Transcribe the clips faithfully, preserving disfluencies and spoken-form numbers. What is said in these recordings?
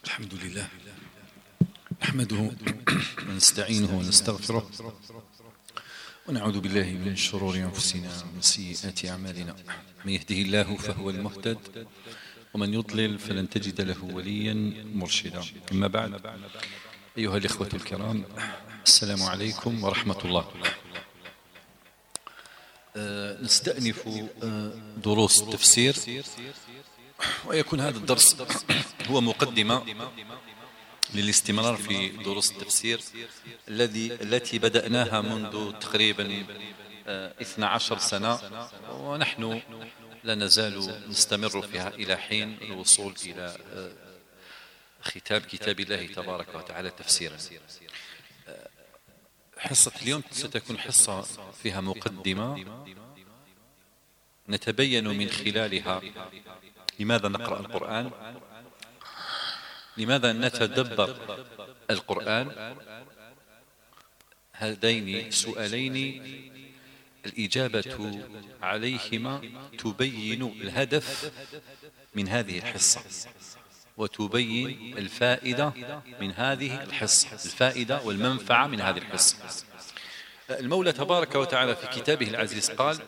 الحمد لله نحمده ونستعينه ونستغفره ونعوذ بالله من شرور أنفسنا ومن سيئات أعمالنا. من يهده الله فهو المهتد ومن يضلل فلن تجد له وليا مرشدا. أما بعد، أيها الإخوة الكرام، السلام عليكم ورحمة الله. أه نستأنف أه دروس التفسير، ويكون هذا الدرس هو مقدمة للاستمرار في دروس التفسير الذي التي بدأناها منذ تقريبا اثنتي عشرة سنة، ونحن لا نزال نستمر فيها إلى حين الوصول إلى ختام كتاب الله تبارك وتعالى تفسيرا. حصة اليوم ستكون حصة فيها مقدمة نتبين من خلالها لماذا نقرأ القرآن، لماذا نتدبر القرآن. هذين سؤالين الإجابة عليهما تبين الهدف من هذه الحصة وتبين الفائدة من هذه الحصة، الفائدة والمنفعة من هذه الحصة. المولى تبارك وتعالى في كتابه العزيز قال: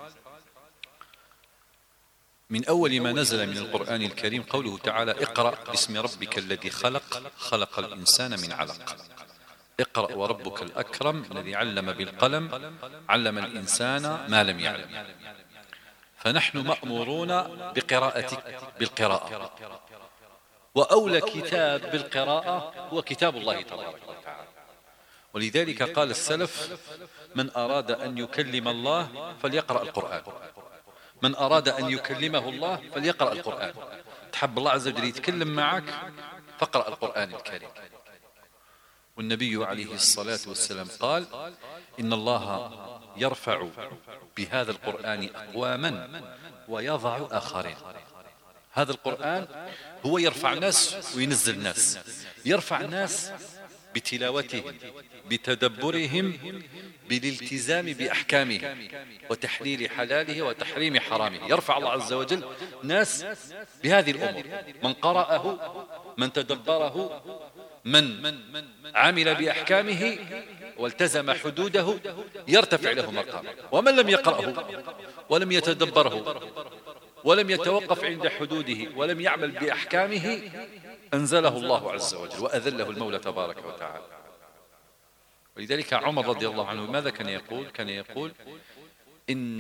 من أول ما نزل من القرآن الكريم قوله تعالى: اقرأ باسم ربك الذي خلق خلق الإنسان من علق. اقرأ وربك الأكرم الذي علم بالقلم علم الإنسان ما لم يعلم. فنحن مأمورون بقراءة بالقراءة، وأولى كتاب بالقراءة هو كتاب الله تبارك وتعالى. ولذلك قال السلف: من أراد أن يكلم الله فليقرأ القرآن، من أراد أن يكلمه الله فليقرأ القرآن. تحب الله عز وجل يتكلم معك فاقرأ القرآن الكريم. والنبي عليه الصلاة والسلام قال: إن الله يرفع بهذا القرآن أقواما ويضع آخرين. هذا القرآن هو يرفع ناس وينزل ناس. يرفع ناس بتلاوتهم، بتدبرهم، بالالتزام بأحكامه وتحليل حلاله وتحريم حرامه. يرفع الله عز وجل ناس بهذه الأمور: من قرأه، من تدبره، من عمل بأحكامه والتزم حدوده يرتفع له مقام. ومن لم يقرأه ولم يتدبره ولم يتوقف عند حدوده ولم يعمل بأحكامه أنزله الله عز وجل وأذله المولى تبارك وتعالى. ولذلك عمر رضي الله عنه ماذا كان يقول؟ كان يقول: إن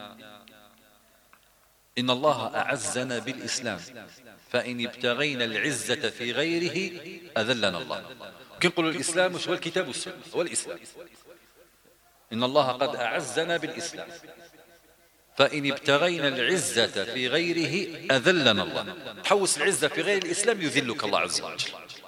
إن الله أعزنا بالإسلام، فإن ابتغينا العزة في غيره أذلنا الله. كي نقولوا الإسلام وش هو؟ الكتاب والسنة هو الإسلام. إن الله قد أعزنا بالإسلام، فإن ابتغينا العزة في غيره أذلنا الله. تحوس العزة في غير الإسلام يذلك الله عز وجل.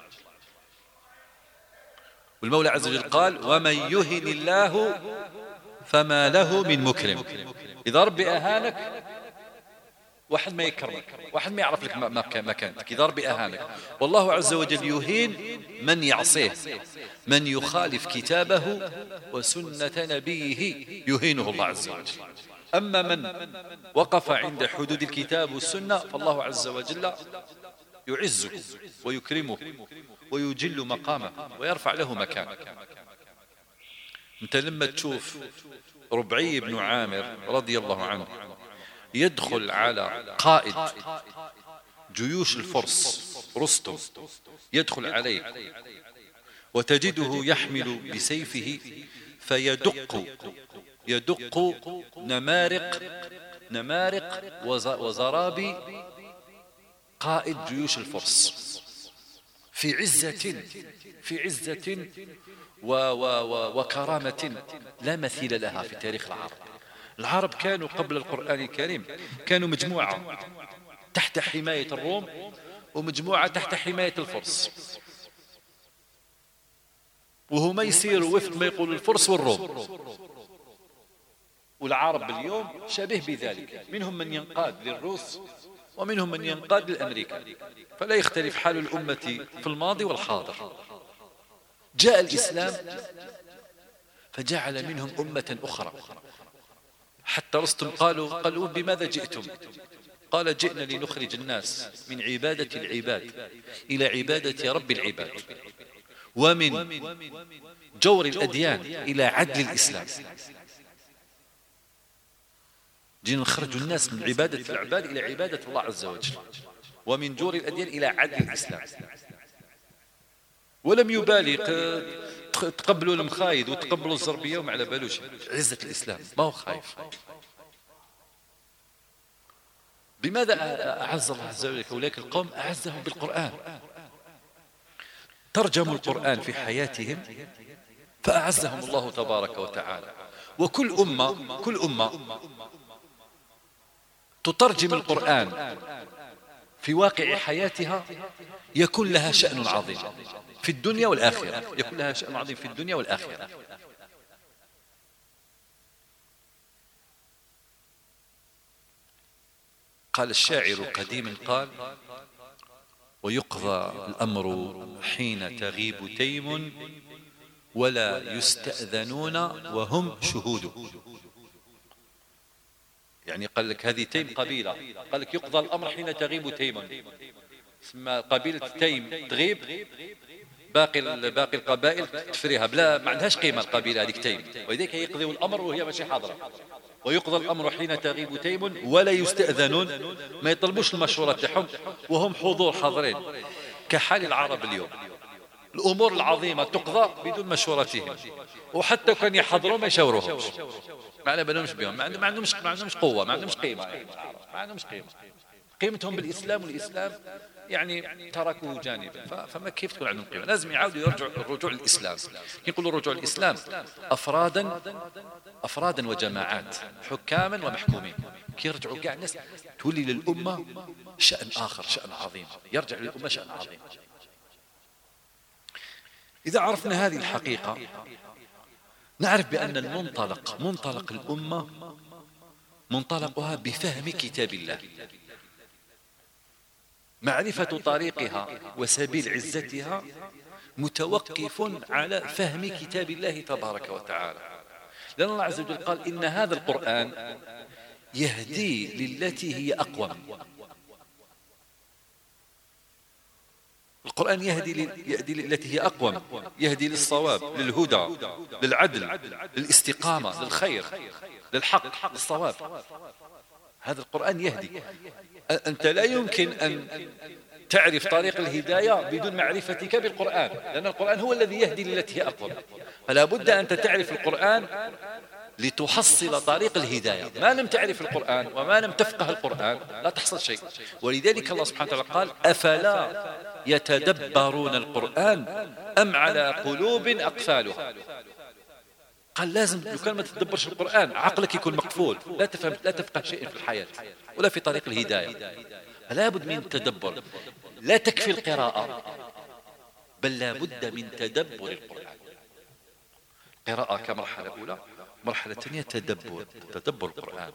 والمولى عز وجل قال: ومن يهن الله فما له من مكرم. إذا ربي أهانك واحد ما يكرمك، واحد ما يعرف لك مكانتك. إذا ربي أهانك، والله عز وجل يهين من يعصيه، من يخالف كتابه وسنة نبيه يهينه الله عز وجل. أما من وقف عند حدود الكتاب والسنة فالله عز وجل يعزه ويكرمه ويجل مقامه ويرفع له مكانه. انت لما تشوف ربعي بن عامر رضي الله عنه يدخل على قائد جيوش الفرس رستم، يدخل عليه وتجده يحمل بسيفه فيدق يدق نمارق نمارق وزرابي قائد جيوش الفرس في عزة في عزة و و و وكرامة لا مثيل لها في تاريخ العرب. العرب كانوا قبل القرآن الكريم كانوا مجموعة تحت حماية الروم ومجموعة تحت حماية الفرس، وهما يسيروا وفق ما يقول الفرس والروم. والعرب اليوم شبه بذلك، منهم من ينقاد للروس ومنهم من ينقاد للأمريكا، فلا يختلف حال الأمة في الماضي والحاضر. جاء الإسلام فجعل منهم أمة أخرى. حتى رستم قالوا قالوا بماذا جئتم؟ قال جئنا لنخرج الناس من عبادة العباد إلى عبادة رب العباد، ومن جور الأديان إلى عدل الإسلام. جئنا نخرج الناس من عبادة العباد إلى عبادة الله عز وجل، ومن جور الأديان إلى عدل الإسلام. ولم يبالي تقبلوا المخايد وتقبلوا الزربية وما على بالوش عزة الإسلام، ما هو خايف. بماذا أعز الله عز وجل أولئك القوم؟ أعزهم بالقرآن، ترجموا القرآن في حياتهم فأعزهم الله تبارك وتعالى. وكل أمة كل أمة تترجم القرآن في واقع حياتها يكون لها شأن عظيم في الدنيا والآخرة، يكون لها شأن عظيم في الدنيا والآخرة. قال الشاعر قديما قال: ويقضى الأمر حين تغيب تيم ولا يستأذنون وهم شهود. يعني قال لك هذه تيم قبيلة، قال لك يقضى الأمر حين تغيب تيم، اسمها قبيلة تيم تغيب، باقي باقي القبائل تفريها بلا ما عندهاش قيمة القبيلة هذيك تيم، ولذلك يقضي الأمر وهي ماشي حاضرة. ويقضى الأمر حين تغيب تيم ولا يستأذنون، ما يطلبوش المشورة تاعهم وهم حضور حاضرين، كحال العرب اليوم. الأمور العظيمة تقضى بدون مشورتهم، وحتى كان يحضروا ما يشاوروهمش، ما على بالهمش بهم، ما عندهمش ما عندهمش قوة، ما عندهمش قيمة، ما عندهمش قيمة. قيمتهم بالإسلام، والإسلام يعني تركوه جانبا، فما كيف تكون عندهم قيمة؟ لازم يعاودوا يرجعوا الرجوع للإسلام. يقولوا الرجوع للإسلام أفرادا أفرادا وجماعات، حكاما ومحكومين، كي يرجعوا كاع الناس تولي للأمة شأن آخر، شأن عظيم، يرجع للأمة شأن عظيم. إذا عرفنا هذه الحقيقة نعرف بأن المنطلق منطلق الأمة منطلقها بفهم كتاب الله، معرفة طريقها وسبيل عزتها متوقف على فهم كتاب الله تبارك وتعالى. لأن الله عز وجل قال: إن هذا القرآن يهدي للتي هي أقوم. القرآن يهدي يهدي للتي هي أقوم، يهدي للصواب، للهدى، للعدل، للاستقامة، للخير، للحق، للصواب. هذا القرآن يهدي. أنت لا يمكن أن تعرف طريق الهداية بدون معرفتك بالقرآن، لأن القرآن هو الذي يهدي للتي هي أقوم. فلا بد أن تعرف القرآن لتحصل طريق الهداية. ما لم تعرف القرآن وما لم تفقه القرآن لا تحصل شيء. ولذلك الله سبحانه وتعالى قال: أفلا يتدبرون القرآن أم على قلوب أقفالها. قال لازم لو كان ما تتدبرش القرآن عقلك يكون مقفول، لا تفهم، لا تفقه شيء في الحياة ولا في طريق الهداية. لا بد من تدبر، لا تكفي القراءة، بل لا بد من تدبر القرآن. قراءة كمرحلة أولى، مرحلة ثانية تدبر، تدبر القرآن.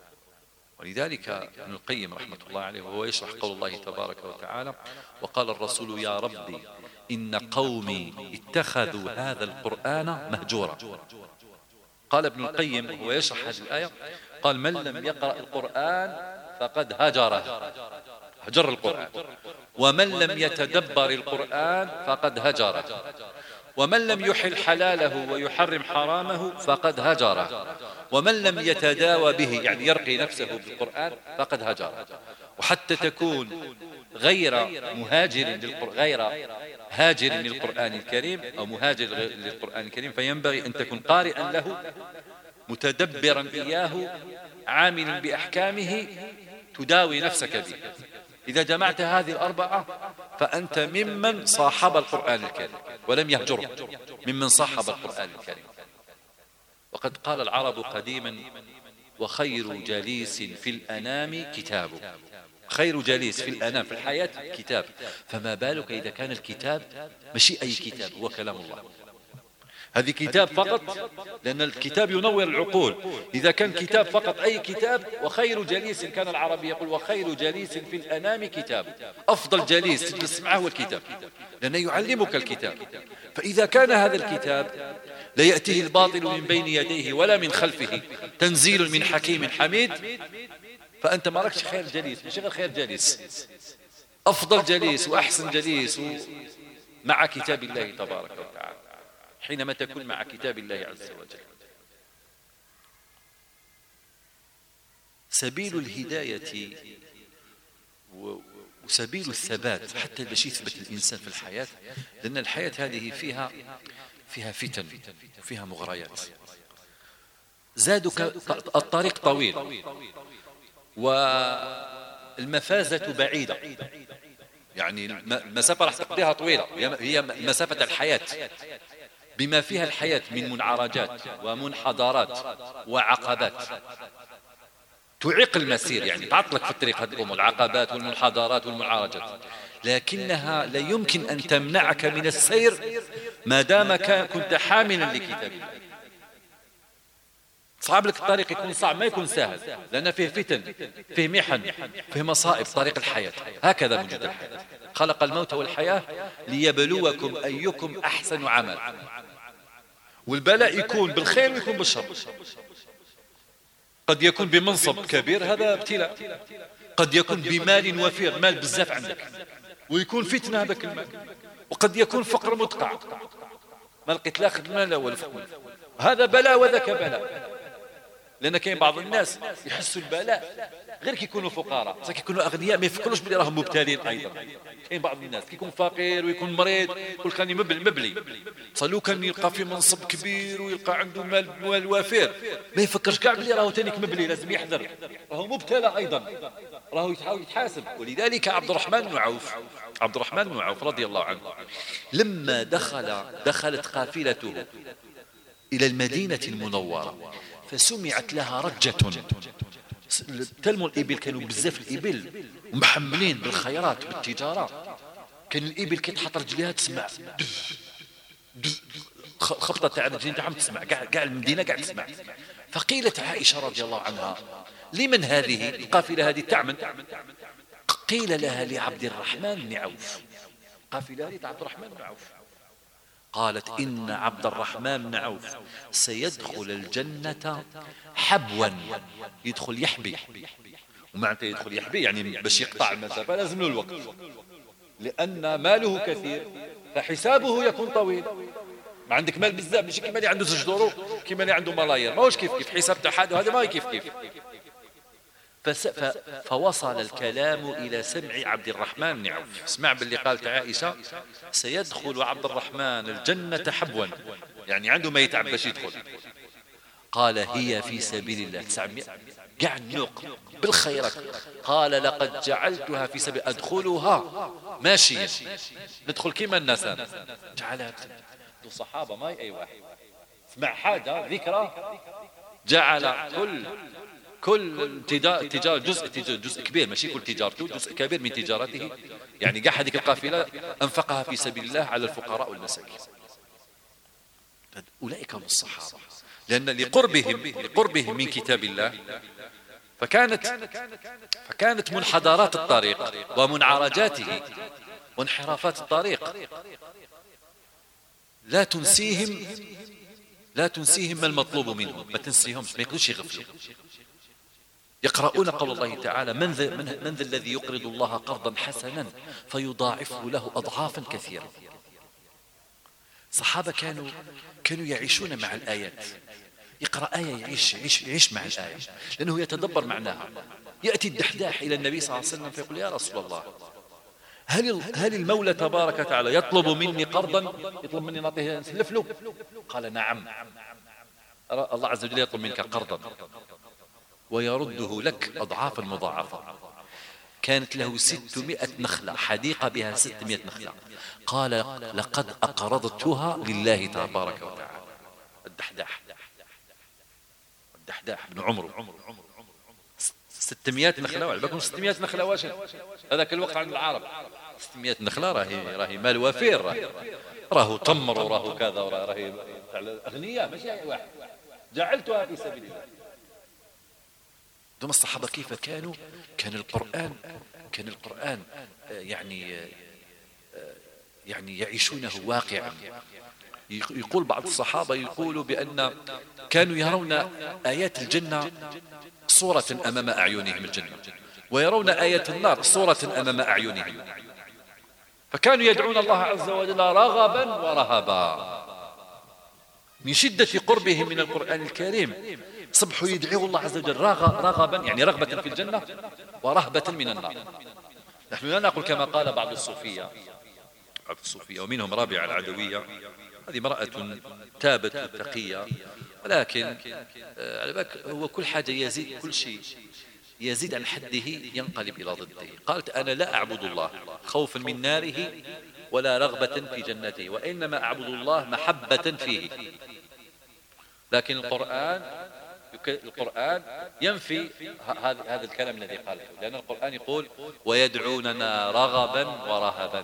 ولذلك ابن القيم رحمة الله عليه وهو يشرح قول الله تبارك وتعالى: وقال الرسول يا ربي إن قومي اتخذوا هذا القرآن مهجورا. قال ابن القيم وهو يشرح هذه الآية، قال: من لم يقرأ القرآن فقد هجره، هجر القرآن. ومن لم يتدبر القرآن فقد هجره. ومن لم يحل حلاله ويحرم حرامه فقد هجره. ومن لم يتداوى به، يعني يرقي نفسه بالقرآن، فقد هجره. وحتى تكون غير مهاجر للقرآن، غير هاجر للقرآن الكريم أو مهاجر للقرآن الكريم، فينبغي أن تكون قارئا له، متدبرا إياه، عاملا بأحكامه، تداوي نفسك به. إذا جمعت هذه الأربعة فأنت ممن صاحب القرآن الكريم ولم يهجره، ممن صاحب القرآن الكريم. وقد قال العرب قديما: وخير جليس في الأنام كتاب. خير جليس في الأنام في الحياة كتاب، فما بالك إذا كان الكتاب ماشي أي كتاب، هو كلام الله. هذه كتاب فقط، لأن الكتاب ينور العقول. إذا كان كتاب فقط أي كتاب، وخير جليس، كان العربي يقول: وخير جليس في الأنام كتاب. أفضل جليس تجلس معه هو الكتاب، لأنه يعلمك الكتاب. فإذا كان هذا الكتاب لا يأتيه الباطل من بين يديه ولا من خلفه، تنزيل من حكيم حميد، فأنت ما ركش خير جليس، مش غير خير جليس، أفضل جليس وأحسن جليس مع كتاب الله تبارك وتعالى حينما تكون مع كتاب الله عز وجل. سبيل الهداية وسبيل الثبات حتى باش يثبت الإنسان في الحياة، لأن الحياة هذه فيها فيها فتن وفيها مغريات. زادك الطريق طويل والمفازة بعيدة، يعني المسافة راح تقضيها طويلة، هي مسافة الحياة بما فيها الحياة من منعرجات ومنحدرات وعقبات تعيق المسير، يعني تعطلك في الطريق هذه الأمور، العقبات والمنحدرات والمنعرجات، لكنها لا يمكن أن تمنعك من السير ما دام كنت حاملا لكتاب الله. صعب لك الطريق يكون صعب، ما يكون سهل، لأن فيه فتن، فيه محن، فيه مصائب، طريق الحياة هكذا موجود الحياة. خلق الموت والحياة ليبلوكم أيكم أحسن عمل، والبلاء يكون بالخير ويكون بالشر. قد يكون بمنصب كبير، هذا ابتلاء، قد يكون بمال وفير، مال بزاف عندك ويكون فتنة هذاك المال، وقد يكون فقر مدقع، ما لقيت لا خدمة لا ولا فقر، هذا بلاء وذاك بلاء. لأن كاين بعض الناس يحسوا البلاء غير كي يكونوا فقراء، بصح كي يكونوا أغنياء ما يفكروش بلي راهم مبتلين أيضا. كاين بعض الناس كي يكون فقير ويكون مريض يقول كاني مبلي، صلو كان يلقى في منصب كبير ويلقى عنده مال مال وافر، ما يفكرش كاع بلي راهو تانيك مبلي، لازم يحذر، راهو مبتلى أيضا، راهو يحاول يتحاسب. ولذلك عبد الرحمن بن عوف عبد الرحمن بن عوف رضي الله عنه لما دخل دخلت قافلته إلى المدينة المنورة فسمعت لها رجة، تلموا الإبل، كانوا بزاف الإبل ومحملين بالخيرات والتجارة، كان الإبل كي تحط رجليها تسمع خبطة تاع رجلين تاعهم، تسمع كاع كاع المدينة قاعد تسمع. فقيلت عائشة رضي الله عنها لمن هذه القافلة هذه تعمل؟ قيل لها لعبد الرحمن بن عوف، قافلة هذه عبد الرحمن بن عوف. قالت إن عبد الرحمن بن عوف سيدخل الجنة حبوا، يدخل يحبي، ومعنى يدخل يحبي يعني باش يقطع المسافة لازم له الوقت، لأن ماله كثير فحسابه يكون طويل. ما عندك مال بزاف، ماشي كيما اللي عنده زوج دورو كيما اللي عنده ملايير، ماهوش كيف كيف، حساب تاع حد وهذا ما كيف كيف. فوصل الكلام إلى سمع عبد الرحمن بن عوف، اسمع باللي قالت عائشة سيدخل عبد الرحمن الجنة حبوا، يعني عنده ما يتعب باش يدخل. قال هي في سبيل الله، تسعمائة قاع النوق بالخيرات. قال لقد جعلتها في سبيل، أدخلها ماشيا، ندخل كيما الناس، جعلها دو صحابة ما أي واحد اسمع حاجة ذكرى، جعل كل كل تجارة جزء جزء كبير، ماشي كل تجارته، جزء كبير من تجارته، يعني قاع هذيك القافلة أنفقها في سبيل الله على الفقراء والمساكين. أولئك هم الصحابة، لأن لقربهم لقربهم من كتاب الله فكانت فكانت منحدرات الطريق ومنعرجاته وانحرافات الطريق لا تنسيهم لا تنسيهم ما المطلوب منهم، ما تنسيهمش، ما يقدرش يغفلوا. يقرؤون قول الله تعالى من ذا من ذا الذي يقرض الله قرضا حسنا فيضاعفه له أضعافا كثيرة. صحابة كانوا كانوا يعيشون مع الآيات، يقرأ آية يعيش يعيش يعيش مع الآية لأنه يتدبر معناها. يأتي الدحداح إلى النبي صلى الله عليه وسلم فيقول يا رسول الله هل هل المولى تبارك وتعالى يطلب مني قرضا، يطلب مني نعطيه نسلف له؟ قال نعم، الله عز وجل يطلب منك قرضا ويرده لك أضعافا مضاعفة. كانت له ستمائة نخلة، حديقة بها ستمائة نخلة. قال لقد أقرضتها لله تبارك وتعالى. الدحداح الدحداح بن عمرو ستمائة نخلة، وعلى بالكم ستمائة نخلة واش هذاك الوقت عند العرب؟ ستمائة نخلة راهي راهي مال وفير، راهي راهو تمر وراهو كذا وراهي أغنياء، ماشي أي واحد. جعلتها في سبيل الله. دوم الصحابة كيف كانوا؟ كان القرآن كان القرآن يعني يعني يعيشونه واقعا. يقول بعض الصحابة يقولوا بأن كانوا يرون آيات الجنة صورة أمام أعينهم الجنة، ويرون آيات النار صورة أمام أعينهم، فكانوا يدعون الله عز وجل رغبا ورهبا من شدة قربهم من القرآن الكريم. صبحوا يدعوا الله عز وجل رغبا، يعني رغبة في الجنة ورهبة من النار. نحن لا نقول كما قال بعض الصوفية بعض الصوفية ومنهم رابعة العدوية، هذه امرأة تابت تقية، ولكن على بالك هو كل حاجة يزيد، كل شيء يزيد عن حده ينقلب إلى ضده. قالت أنا لا أعبد الله خوفا من ناره ولا رغبة في جنته، وإنما أعبد الله محبة فيه. لكن القرآن القرآن ينفي هذا هذا الكلام الذي قاله، لأن القرآن يقول ويدعوننا رغبا ورهبا.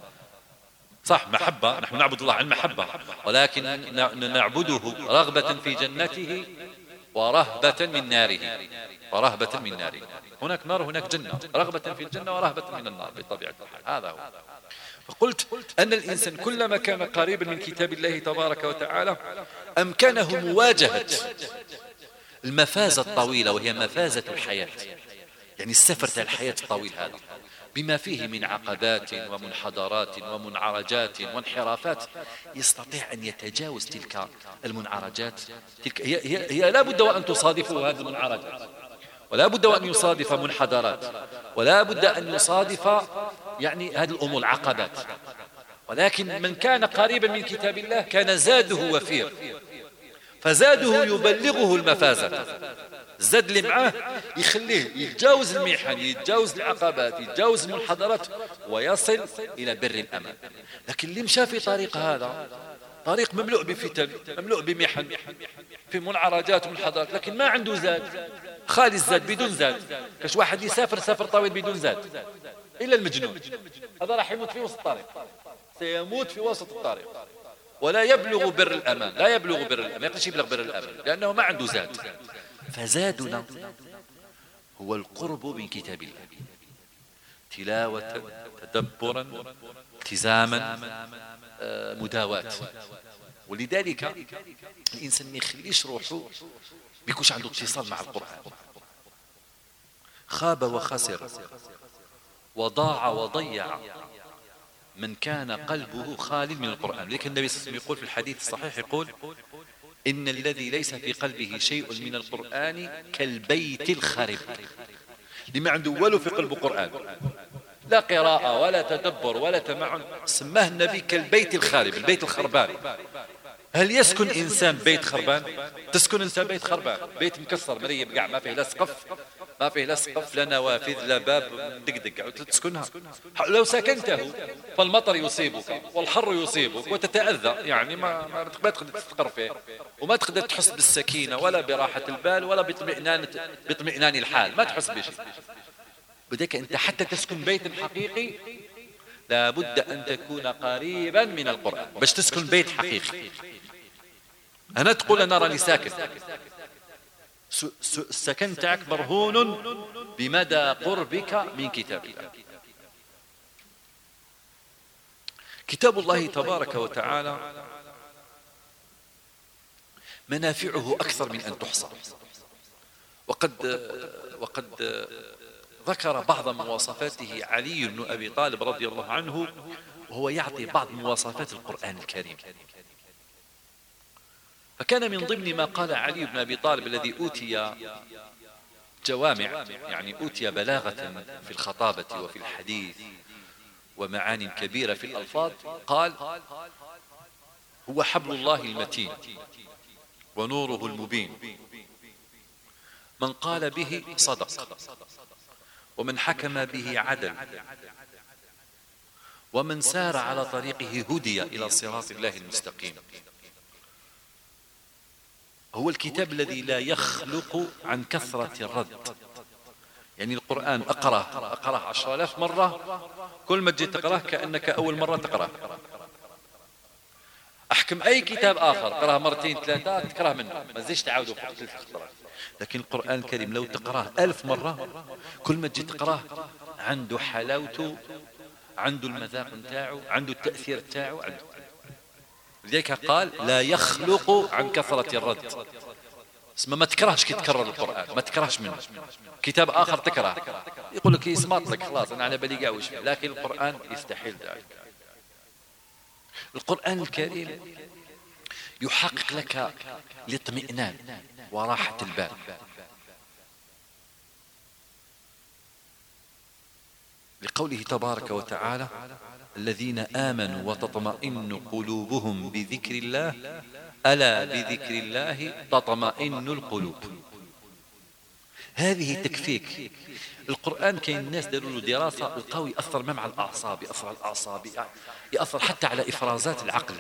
صح، محبة، نحن نعبد الله عن محبة، ولكن نعبده رغبة في جنته ورهبة من ناره، ورهبة من ناره. هناك نار هناك جنة، رغبة في الجنة ورهبة من النار بطبيعة الحال. هذا هو. فقلت أن الإنسان كلما كان قريبا من كتاب الله تبارك وتعالى أمكنه مواجهة المفازة الطويلة، وهي مفازة الحياة، يعني السفر تاع الحياة الطويل هذا بما فيه من عقبات ومنحدرات ومنعرجات وانحرافات، يستطيع أن يتجاوز تلك المنعرجات. تلك هي, هي, هي لا بد وأن تصادفه هذه المنعرجات، ولا بد وأن يصادف منحدرات، ولا بد أن يصادف يعني هذه الأمور العقبات. ولكن من كان قريبا من كتاب الله كان زاده وفير، فزاده يبلغه المفازة. الزاد اللي معاه يخليه يتجاوز المحن، يتجاوز العقبات، يتجاوز المنحدرات، ويصل إلى بر الأمان. لكن اللي مشى في طريق هذا طريق مملوء بفتن، مملوء بمحن، في منعرجات ومنحدرات، لكن ما عنده زاد، خالي الزاد بدون زاد. كاش واحد يسافر سفر طويل بدون زاد، إلا المجنون، هذا راح يموت في وسط الطريق، سيموت في وسط الطريق، ولا يبلغ بر الأمان، لا يبلغ بر الأمان، ما يقدرش يبلغ بر الأمان لأنه ما عنده زاد. فزادنا هو القرب من كتاب الله، تلاوة، تدبرا، التزاما، مداواة. ولذلك الإنسان ما يخليش روحه بيكونش عنده اتصال مع القرآن. خاب وخسر وضاع وضيع من كان قلبه خال من القرآن. لكن النبي صلى الله عليه وسلم يقول في الحديث الصحيح، يقول إن الذي ليس في قلبه شيء من القرآن كالبيت الخرب. لما عنده ولو في قلبه قرآن، لا قراءة ولا تدبر ولا تمعن، سماه النبي كالبيت الخرب، البيت الخربان. هل يسكن إنسان بيت خربان؟ تسكن أنت بيت خربان، بيت مكسر مريب قاع، ما فيه لا سقف، ما فيه لا سقف لا نوافذ لا باب، دقدق تسكنها. لو سكنته فالمطر يصيبك والحر يصيبك وتتأذى، يعني ما ما تقدر تفكر فيه، وما تقدر تحس بالسكينة ولا براحة البال ولا باطمئنان باطمئنان الحال، ما تحس بشيء. بدك أنت حتى تسكن بيت حقيقي لا بد أن تكون قريبا من القرآن باش تسكن بيت حقيقي. أنا تقول أنا راني ساكن، السكن تاعك مرهون بمدى قربك من كتاب الله. كتاب الله تبارك وتعالى منافعه أكثر من أن تحصى، وقد وقد ذكر بعض مواصفاته علي بن أبي طالب رضي الله عنه، وهو يعطي بعض مواصفات القرآن الكريم. فكان من ضمن ما قال علي بن أبي طالب الذي أوتي جوامع، يعني أوتي بلاغة في الخطابة وفي الحديث ومعاني كبيرة في الألفاظ، قال هو حبل الله المتين ونوره المبين، من قال به صدق، ومن حكم به عدل، ومن سار على طريقه هدي إلى صراط الله المستقيم. هو الكتاب الذي لا يخلق عن كثرة الرد، يعني القرآن أقرأ أقرأ عشر آلاف مرة، كل ما تجي تقرأه كأنك أول مرة تقرأه. أحكم أي كتاب آخر قرأه مرتين ثلاثة تكره منه، ما تزيش تعاوده في ثلاث خطرات. لكن القرآن الكريم لو تقرأه ألف مرة، كل ما تجي تقرأه عنده حلاوته، عنده المذاق نتاعو، عنده التأثير نتاعو، عنده. لذلك قال لا يخلق عن كثرة الرد. اسمه ما تكرهش كي تكرر القرآن، ما تكرهش منه. كتاب آخر تكره يقول لك يسمط لك خلاص أنا على بالي قاوش، لكن القرآن يستحيل ذلك. القرآن الكريم يحقق لك الاطمئنان وراحة البال. لقوله تبارك وتعالى الذين آمنوا وتطمئن قلوبهم بذكر الله ألا بذكر الله تطمئن القلوب. هذه تكفيك. القرآن كاين الناس داروا له دراسة لقاو يأثر ما مع الأعصاب، يأثر على الأعصاب، يأثر حتى على إفرازات العقل،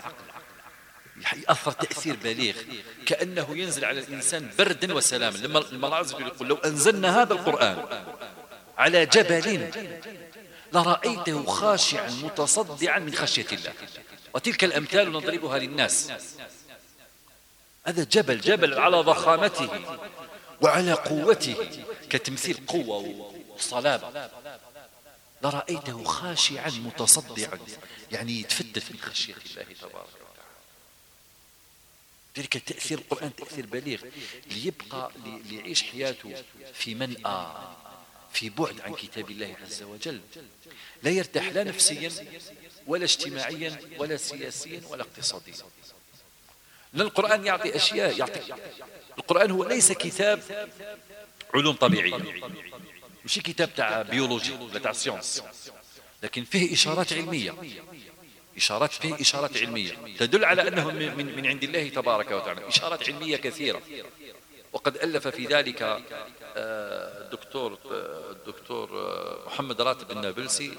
يأثر تأثير بليغ كأنه ينزل على الإنسان بردا وسلاما. لما الملاحظ يقول لو أنزلنا هذا القرآن على جبل لرأيته خاشعا متصدعا من خشية الله. وتلك الأمثال نضربها للناس. هذا جبل جبل على ضخامته وعلى قوته كتمثيل قوة وصلابة، لرأيته خاشعا متصدعا يعني يتفتت من خشية الله تبارك وتعالى. ذلك تأثير القرآن تأثير بليغ. ليبقى ليعيش حياته في منأى، في بعد عن كتاب الله عز وجل، لا يرتاح لا نفسيا ولا اجتماعيا ولا سياسيا ولا اقتصاديا. لأن القرآن يعطي أشياء، يعطي القرآن هو ليس كتاب علوم طبيعية، مش كتاب تاع بيولوجي ولا تاع سيونس، لكن فيه إشارات علمية، إشارات فيه إشارات علمية تدل على أنه من, من عند الله تبارك وتعالى، إشارات علمية كثيرة. وقد ألف في ذلك الدكتور الدكتور محمد راتب النابلسي،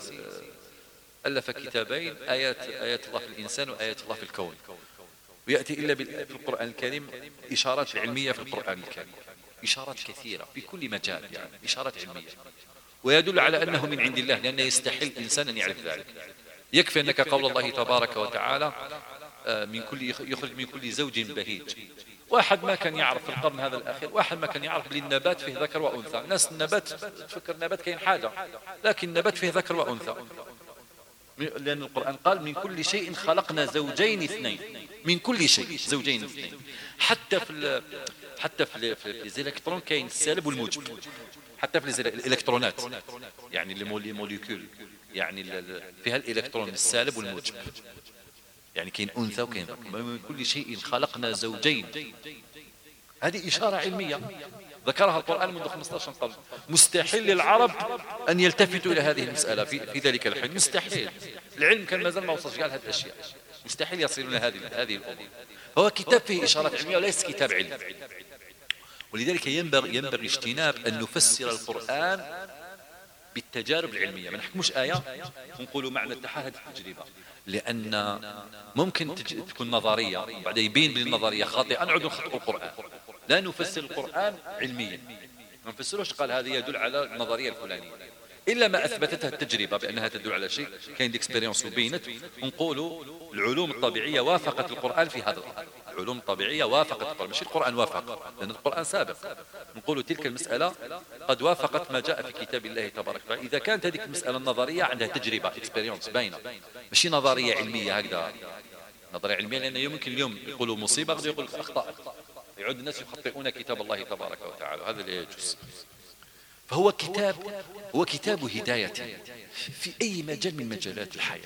ألف كتابين آيات آيات الله في الإنسان وآيات الله في الكون. ويأتي إلا في القرآن الكريم إشارات علمية في القرآن الكريم، إشارات كثيرة في كل مجال، يعني إشارات علمية، ويدل على أنه من عند الله، لأنه يستحيل الإنسان أن يعرف ذلك. يكفي أنك قول الله تبارك وتعالى من كل يخرج من كل زوج بهيج. واحد ما كان يعرف في القرن هذا الأخير، واحد ما كان يعرف للنبات فيه ذكر وأنثى. ناس النبات تفكر النبات كاين حاجة، لكن النبات فيه ذكر وأنثى، لأن القرآن قال من كل شيء خلقنا زوجين اثنين، من كل شيء زوجين اثنين. حتى في حتى في الإلكترون كاين السالب والموجب، حتى في الإلكترونات يعني الموليكول يعني فيها الإلكترون السالب والموجب، يعني كاين أنثى وكاين ذكر. من كل شيء خلقنا زوجين. هذه إشارة علمية ذكرها القرآن منذ خمسة عشر قرن. مستحيل للعرب أن يلتفتوا إلى هذه المسألة في, في ذلك الحين، مستحيل. العلم كان مازال ما وصلش قال هذه الأشياء، مستحيل يصلون إلى هذه هذه الأمور. هو كتاب فيه إشارات علمية وليس كتاب علم. ولذلك ينبغي ينبغي اجتناب أن نفسر القرآن بالتجارب العلمية. ما نحكمش آية ونقولوا معنى تاعها هذه التجربة، لأن ممكن تكون نظرية بعد يبين بالنظرية خاطئة نعود نخطئ القرآن. لا نفسر القرآن علميا، ما نفسروش قال هذا يدل على النظرية الفلانية إلا ما أثبتتها التجربة بأنها تدل على شيء، كاين ديكسبيريونس وبينت. نقولوا العلوم الطبيعية وافقت القرآن في هذا الأمر، العلوم الطبيعية وافقت القرآن، مش القرآن وافق، لأن القرآن سابق. نقولوا تلك المسألة قد وافقت ما جاء في كتاب الله تبارك وتعالى إذا كانت هذه المسألة النظرية عندها تجربة اكسبيريونس باينة، ماشي نظرية علمية هكذا. نظرية علمية لأن يمكن اليوم يقولوا مصيبة غدا يقول أخطأ، يعود الناس يخطئون كتاب الله تبارك وتعالى، هذا لا يجوز. فهو كتاب هو كتاب هداية في أي مجال من مجالات الحياة،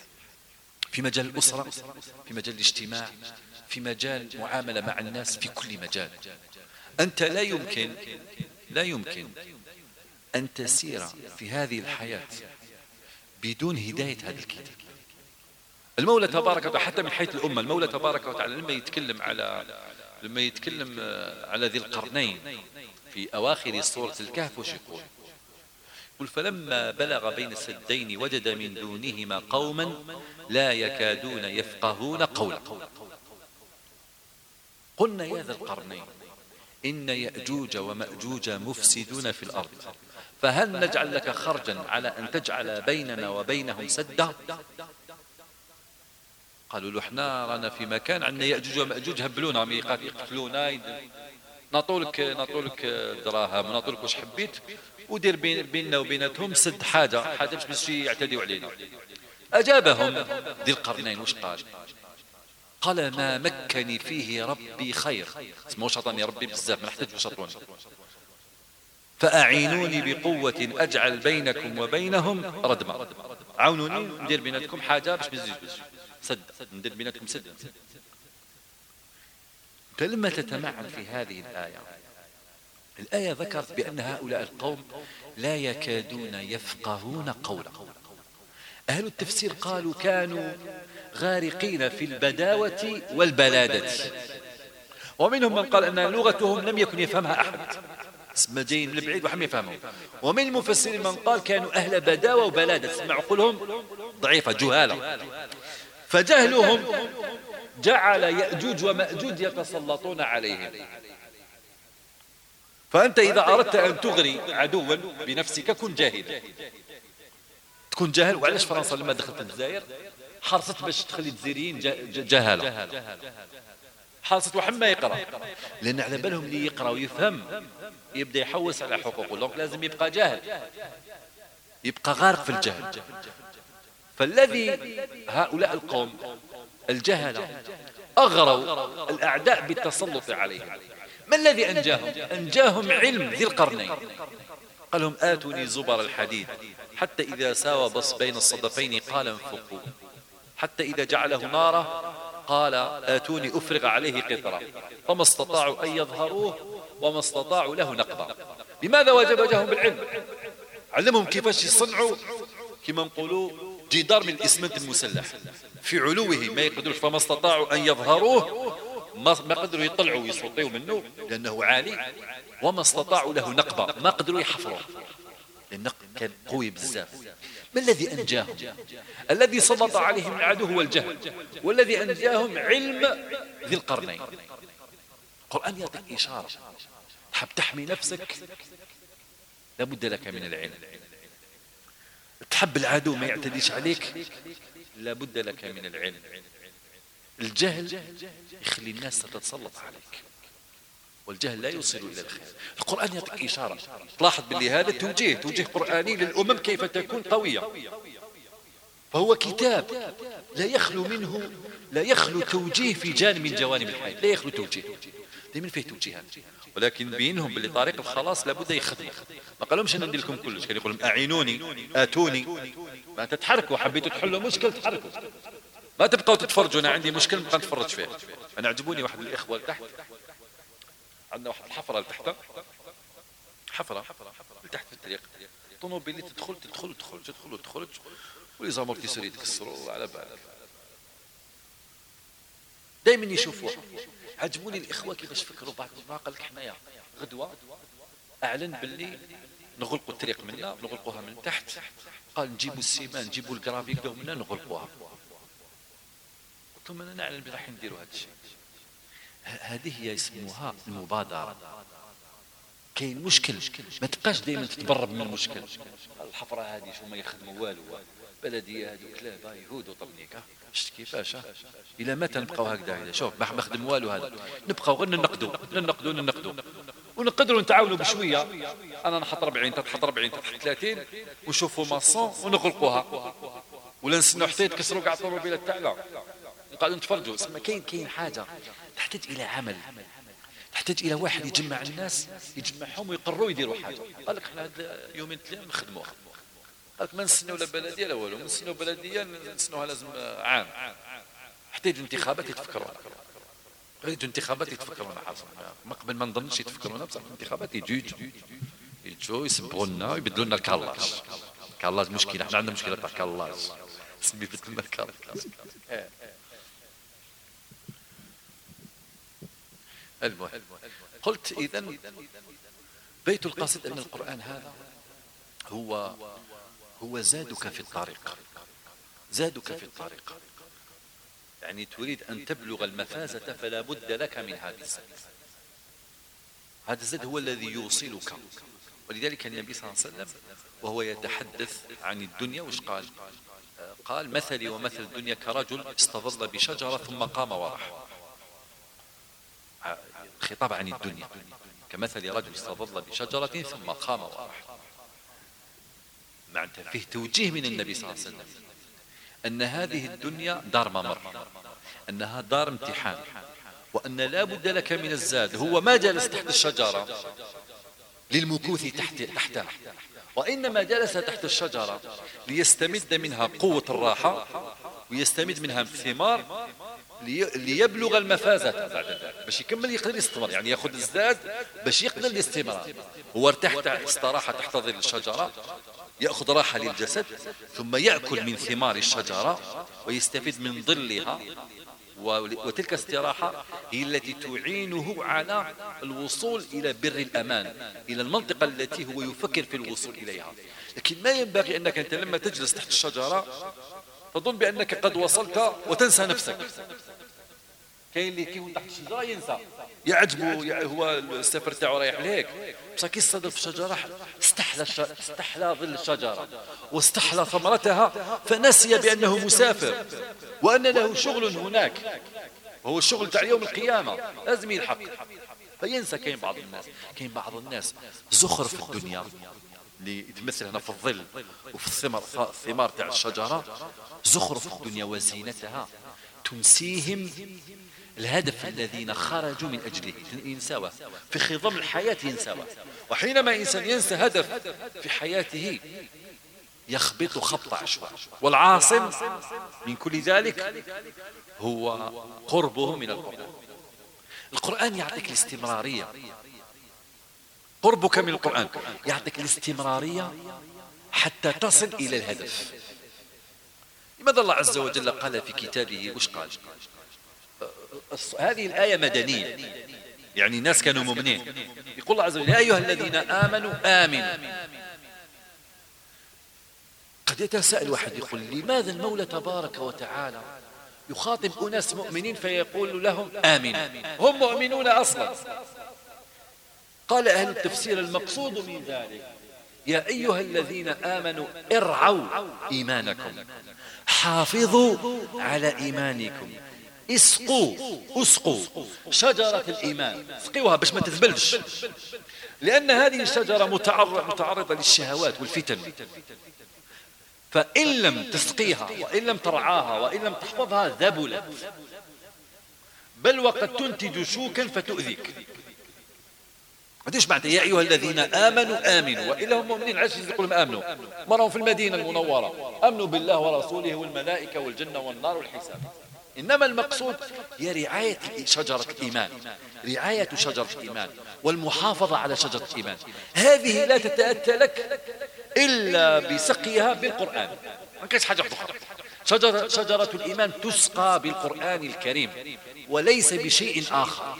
في مجال الأسرة، في مجال الاجتماع، في مجال معاملة مع الناس، في كل مجال. أنت لا يمكن لا يمكن أن تسير في هذه الحياة بدون هداية هذا الكتاب. المولى تبارك وتعالى حتى من حيث الأمة، المولى تبارك وتعالى لما يتكلم على لما يتكلم على ذي القرنين في أواخر سورة الكهف وش يقول؟ يقول فلما بلغ بين السدين وجد من دونهما قوما لا يكادون يفقهون قولا قلنا يا ذا القرنين إن يأجوج ومأجوج مفسدون في الأرض فهل نجعل لك خرجا على أن تجعل بيننا وبينهم سدا؟ قالوا له احنا رانا في مكان عندنا يأجوج ومأجوج هبلونا ميقات يقتلونا، نعطولك نعطولك دراهم ونعطولك واش حبيت ودير بين بيننا وبيناتهم سد حاجة حاجة باش باش يعتدوا علينا. أجابهم ذي القرنين وش قال؟ قال ما مكني فيه ربي خير، اسمه شطني ربي بزاف ما نحتاج بشطون، فأعينوني بقوة أجعل بينكم وبينهم ردما، عاونوني ندير بيناتكم حاجة باش بزيج سد، ندير بيناتكم سد. فلما تتمعن في هذه الآية، الآية ذكرت بأن هؤلاء القوم لا يكادون يفقهون قولا. أهل التفسير قالوا كانوا غارقين في البداوة والبلادة، ومنهم من قال أن لغتهم لم يكن يفهمها أحد، اسم جايين من البعيد وحم يفهمهم. ومن المفسرين من قال كانوا أهل بداوة وبلادة، اسم عقولهم ضعيفة جهالة، فجهلهم جعل يأجوج ومأجوج يتسلطون عليهم. فأنت إذا أردت أن تغري عدوا بنفسك كن جاهل، تكون جاهل. وعلاش فرنسا لما دخلت الجزائر حرصت باش تخلي الجزائريين جهالة، حرصت وحما يقرأ، لأن على بالهم اللي يقرأ ويفهم يبدأ يحوس على حقوقه، دونك لازم يبقى جاهل، يبقى غارق في الجهل. فالذي هؤلاء القوم الجهلة أغروا الأعداء بالتسلط عليهم. ما الذي أنجاهم؟ أنجاهم علم ذي القرنين. قال لهم آتوني زبر الحديد حتى إذا ساوى بص بين الصدفين قال انفقوا، حتى إذا جعله نارا قال آتوني أفرغ عليه قطرا، فما استطاعوا أن يظهروه وما استطاعوا له نقبا. لماذا واجبهم بالعلم؟ علمهم كيفاش يصنعوا كما نقولوا جدار من الإسمنت المسلح في علوه ما يقدروش، فما استطاعوا أن يظهروه، ما قدروا يطلعوا ويسقطوا منه لأنه عالي، وما استطاعوا له نقبا، ما قدروا يحفروه لأن كان قوي بزاف. ما الذي أنجاهم؟ الذي سلط عليهم العدو هو الجهل، والذي أنجاهم علم ذي القرنين. القرآن يعطيك إشارة، تحب تحمي نفسك لابد لك من العلم، تحب العدو ما يعتديش عليك لابد لك من العلم. الجهل يخلي الناس تتسلط عليك، والجهل لا يوصل إلى الخير. القرآن يعطيك إشارة، تلاحظ باللي هذا توجيه توجيه قرآني للأمم كيف تكون قوية. فهو كتاب لا يخلو منه لا يخلو توجيه في جانب من جوانب الحياة، لا يخلو توجيه، دائما فيه توجيهات، ولكن بينهم باللي طريق الخلاص لابد يخدموا. ما قالهمش انا ندير لكم كلش، كان يقول لهم اعينوني اتوني، ما تتحركوا، حبيتوا تحلوا مشكل تحركوا، ما تبقوا تتفرجوا. انا عندي مشكل نبقى نتفرج فيه. انا عجبوني واحد الاخوه لتحت، عندنا واحد الحفره لتحت، حفره لتحت في الطريق، طوموبيل تدخل تدخل تدخل تدخل تدخل ولي زامورتيسور يتكسروا على بال. دائما يشوفوها. عجبوني الاخوه كيفاش فكروا بعض. ما قال لك حنايا غدوه اعلن باللي نغلقوا الطريق منا، نغلقوها من تحت. قال نجيبوا السيمان نجيبوا الكرافي يبداو منا نغلقوها. قلت لهم انا نعلن بلي راح نديروا هذا الشيء. هذه هي يسموها المبادره. كاين مشكل ما تبقاش دائما تتبرب من المشكل. الحفره هذه شو ما يخدموا والو، بلديه هذو كلابه يهود وطبنيكه، شفت كيفاش؟ الى متى نبقاو هكذا؟ شوف ما نخدم والو هذا، نبقاو غير ننقدوا ننقدوا ننقدوا ونقدروا نتعاونوا بشويه. انا نحط أربعين تحط أربعين تحط ثلاثين ونشوفوا ماسون ونغلقوها، ولا نستنوا حتى يتكسروا كاع الطوموبيلات تاعنا نقعدوا نتفرجوا. اسمع كاين كاين حاجه تحتاج الى عمل، تحتاج الى واحد يجمع الناس يجمعهم ويقرروا يديروا حاجه. قال لك احنا هاد يومين ثلاثه نخدموها، قال لك ما نستناو لا بلديه لا والو، نستناو بلديه نستناوها لازم عام. احتاج انتخابات يتفكروا، غير انتخابات يتفكرون حاصل. ما قبل ما نظنش يتفكرونا بصح الانتخابات يجوا يجوا يسبغوا لنا ويبدلوا لنا الكالاج. الكالاج مشكله، احنا عندنا مشكله تاع الكالاج، سميت لنا الكالاج. المهم قلت إذن بيت القصيد أن القرآن هذا هو هو زادك في الطريق، زادك في الطريق. يعني تريد أن تبلغ المفازة فلا بد لك من هذا الزاد. هذا الزاد هو الذي يوصلك. ولذلك النبي صلى الله عليه وسلم وهو يتحدث عن الدنيا وش قال؟ قال مثلي ومثل الدنيا كرجل استظل بشجرة ثم قام وراح. خطاب عن الدنيا كمثل رجل استظل بشجرة ثم قام وراح. معناتها فيه توجيه من النبي صلى الله عليه وسلم أن هذه الدنيا دار ممر، أنها دار امتحان، وأن لا بد لك من الزاد. هو ما جلس تحت الشجرة للمكوث تحت تحتها، وإنما جلس تحت الشجرة ليستمد منها قوة الراحة، ويستمد منها الثمار ليبلغ المفازة بعد ذلك، باش يكمل يقدر يستمر، يعني يأخذ الزاد باش يقدر الاستمرار. هو ارتاح استراحة تحت ظل الشجرة، يأخذ راحة للجسد، ثم يأكل من ثمار الشجرة ويستفيد من ظلها، وتلك الاستراحة هي التي تعينه على الوصول إلى بر الأمان، إلى المنطقة التي هو يفكر في الوصول إليها. لكن ما ينبغي أنك أنت لما تجلس تحت الشجرة تظن بأنك قد وصلت وتنسى نفسك. كاين اللي كيكون تحت الشجرة ينسى، يعجبه هو السفر تاعو رايح لهيك، بصح كي يصطدم في الشجرة استحلى استحلى ظل الشجرة واستحلى ثمرتها، فنسي بأنه مسافر وأن له شغل هناك، وهو الشغل تاع يوم القيامة لازم يلحق، فينسى. كاين بعض الناس كاين بعض الناس زخرف في الدنيا اللي يتمثل هنا في الظل وفي الثمر، الثمار تاع الشجرة، زخرف الدنيا وزينتها تنسيهم الهدف الذين خرجوا من أجله، ينسوه في خضم الحياة، ينسوه. وحينما إنسان ينسى هدف في حياته يخبط خبط عشواء. والعاصم من كل ذلك هو قربه من القرآن. القرآن يعطيك الاستمرارية، قربك من القرآن يعطيك الاستمرارية حتى تصل إلى الهدف. لماذا الله عز وجل قال في كتابه وش قال؟ هذه الآية مدنية، يعني الناس كانوا مؤمنين. يقول الله عز وجل يا أيها الذين آمنوا آمنوا. قد يتساءل واحد يقول لماذا المولى تبارك وتعالى يخاطب أناس مؤمنين فيقول لهم آمنوا، هم مؤمنون أصلا؟ قال أهل التفسير المقصود من ذلك يا أيها الذين آمنوا ارعوا إيمانكم، حافظوا على إيمانكم، اسقوا اسقوا شجرة الإيمان، اسقوها باش ما تذبلش، لأن هذه الشجرة متعرضة للشهوات والفتن، فإن لم تسقيها وإن لم ترعاها وإن لم تحفظها ذبلت، بل وقد تنتج شوكا فتؤذيك. قديش معنى يا أيها الذين آمنوا آمنوا، وإلا هم مؤمنين عايش يقولون آمنوا، مرهم في المدينة المنورة آمنوا بالله ورسوله والملائكة والجنة والنار والحساب. إنما المقصود هي رعاية شجرة الإيمان، رعاية شجرة الإيمان والمحافظة على شجرة الإيمان. هذه لا تتأتى لك إلا بسقيها بالقرآن، ما كاينش حاجة أخرى. شجرة, شجرة الإيمان تسقى بالقرآن الكريم وليس بشيء آخر.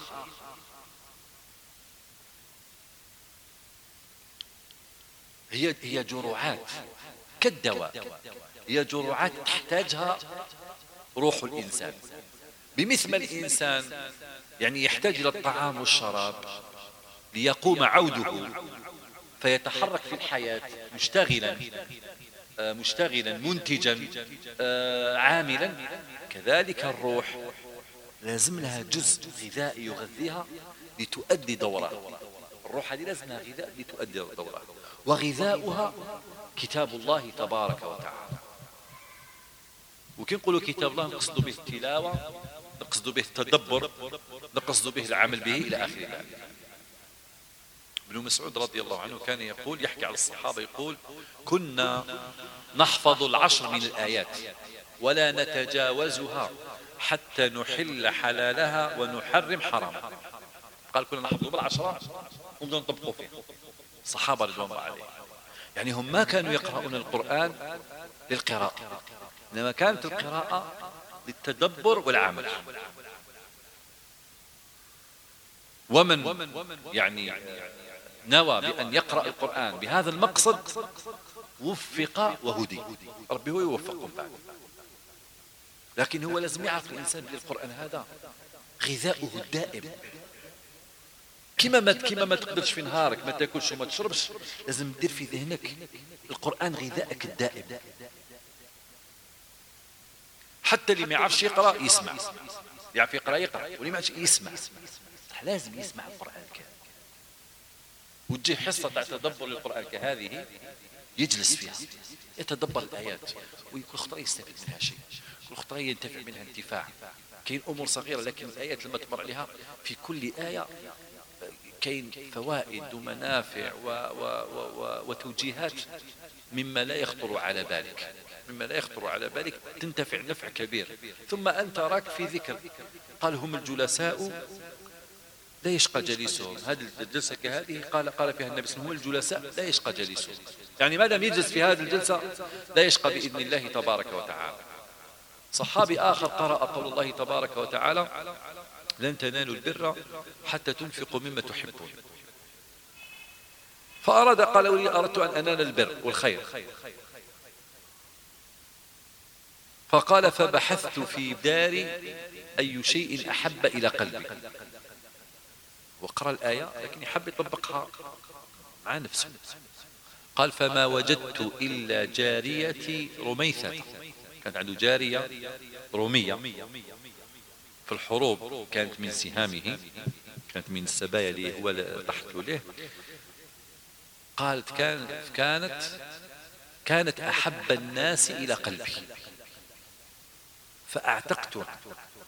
هي هي جرعات كالدواء، هي جرعات تحتاجها روح الإنسان، بمثل ما الإنسان يعني يحتاج إلى الطعام والشراب ليقوم عوده فيتحرك في الحياة مشتغلا مشتغلا منتجا عاملا، كذلك الروح لازم لها جزء غذائي يغذيها لتؤدي دورها. الروح هذه لازم لها غذاء لتؤدي دورها، وغذاؤها كتاب الله تبارك وتعالى. وكي نقولوا كتاب الله نقصد به التلاوة، نقصد به التدبر، نقصد به العمل به إلى آخر ذلك. ابن مسعود رضي الله عنه كان يقول، يحكي على الصحابة، يقول كنا نحفظ العشر من الآيات ولا نتجاوزها حتى نحل حلالها ونحرم حرامها. قال كنا نحفظ بالعشرة ونبدأ نطبقوا فيه. الصحابة رضوان الله عليهم يعني هم ما كانوا يقرؤون القرآن للقراءة، إنما كانت القراءة للتدبر والعمل. ومن يعني نوى بأن يقرأ القرآن بهذا المقصد وفق وهدي، ربي هو يوفقهم بعد. لكن هو لازم يعرف الإنسان بالقرآن هذا غذاؤه الدائم، كما ما كما ما تقدرش في نهارك ما تاكلش وما تشربش، لازم تدير في ذهنك القرآن غذائك الدائم. حتى اللي ما يعرفش يقرأ يسمع، يعرف يقرأ يقرأ، واللي ما يعرفش يسمع، لازم يسمع القرآن كامل. وتجي حصة تاع تدبر للقرآن كهذه يجلس فيها يتدبر الآيات ويكون خطرة يستفيد منها شيء، كل خطرة ينتفع منها انتفاع. كاين أمور صغيرة لكن الآيات لما تمر عليها في كل آية كاين فوائد ومنافع و و و وتوجيهات مما لا يخطر على بالك، مما لا يخطر على بالك تنتفع نفع كبير. ثم أنت راك في ذكر، قال هم الجلساء لا يشقى جليسهم. هذه الجلسة كهذه قال قال فيها النبي صلى الله عليه وسلم هم الجلساء لا يشقى جليسهم، يعني ما دام يجلس في هذه الجلسة لا يشقى بإذن الله تبارك وتعالى. صحابي آخر قرأ قول الله تبارك وتعالى لن تنالوا البر حتى تنفقوا مما تحبون، فأراد قال ولي أردت أن أنال البر والخير، فقال فبحثت في داري أي شيء أحب إلى قلبي، وقرأ الآية لكن يحب يطبقها مع نفسه. قال فما وجدت إلا جاريتي رميثة، كانت عنده جارية رومية في الحروب، كانت من سهامه، كانت من السبايا اللي هو تحت له. قالت كانت كانت كانت أحب الناس إلى قلبي فأعتقتها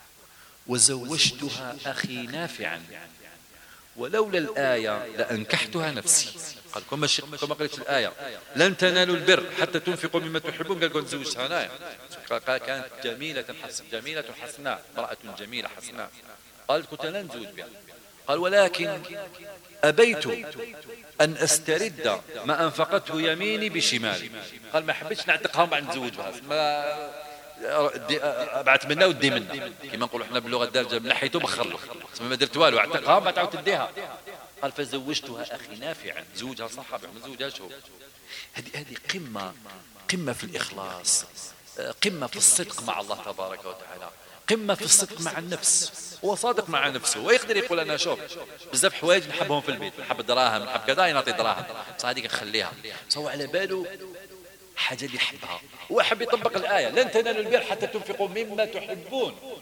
وزوجتها أخي نافعا ولولا الآية لأنكحتها نفسي. قال كما كما قالت الآية لن تنالوا البر حتى تنفقوا مما تحبون، قال كنت زوجتها أنا. قال كانت جميلة حسن جميلة حسناء، امرأة جميلة حسناء. قال كنت لن زوج بها. قال ولكن أبيت أن أسترد ما أنفقته يميني بشمالي. قال ما حبيتش نعتقها وما نتزوج بها، ما ابعت منا ودي منا كما نقولوا احنا باللغه الدارجه منحيته بخر له، ما درت والو اعتقها ما تعاود تديها. قال فزوجتها اخي نافعا، زوجها صحابي ما زوجهاش هو. هذه هذه قمه قمه في الاخلاص، قمه في الصدق مع الله تبارك وتعالى، قمه في الصدق مع النفس. هو صادق مع نفسه ويقدر يقول انا شوف بزاف حوايج نحبهم في البيت، نحب دراهم نحب كذا نعطي دراهم، صادق نخليها، هو على باله حاجة اللي يحبها. هو حب يطبق الآية لن تنالوا البر حتى تنفقوا مما تحبون.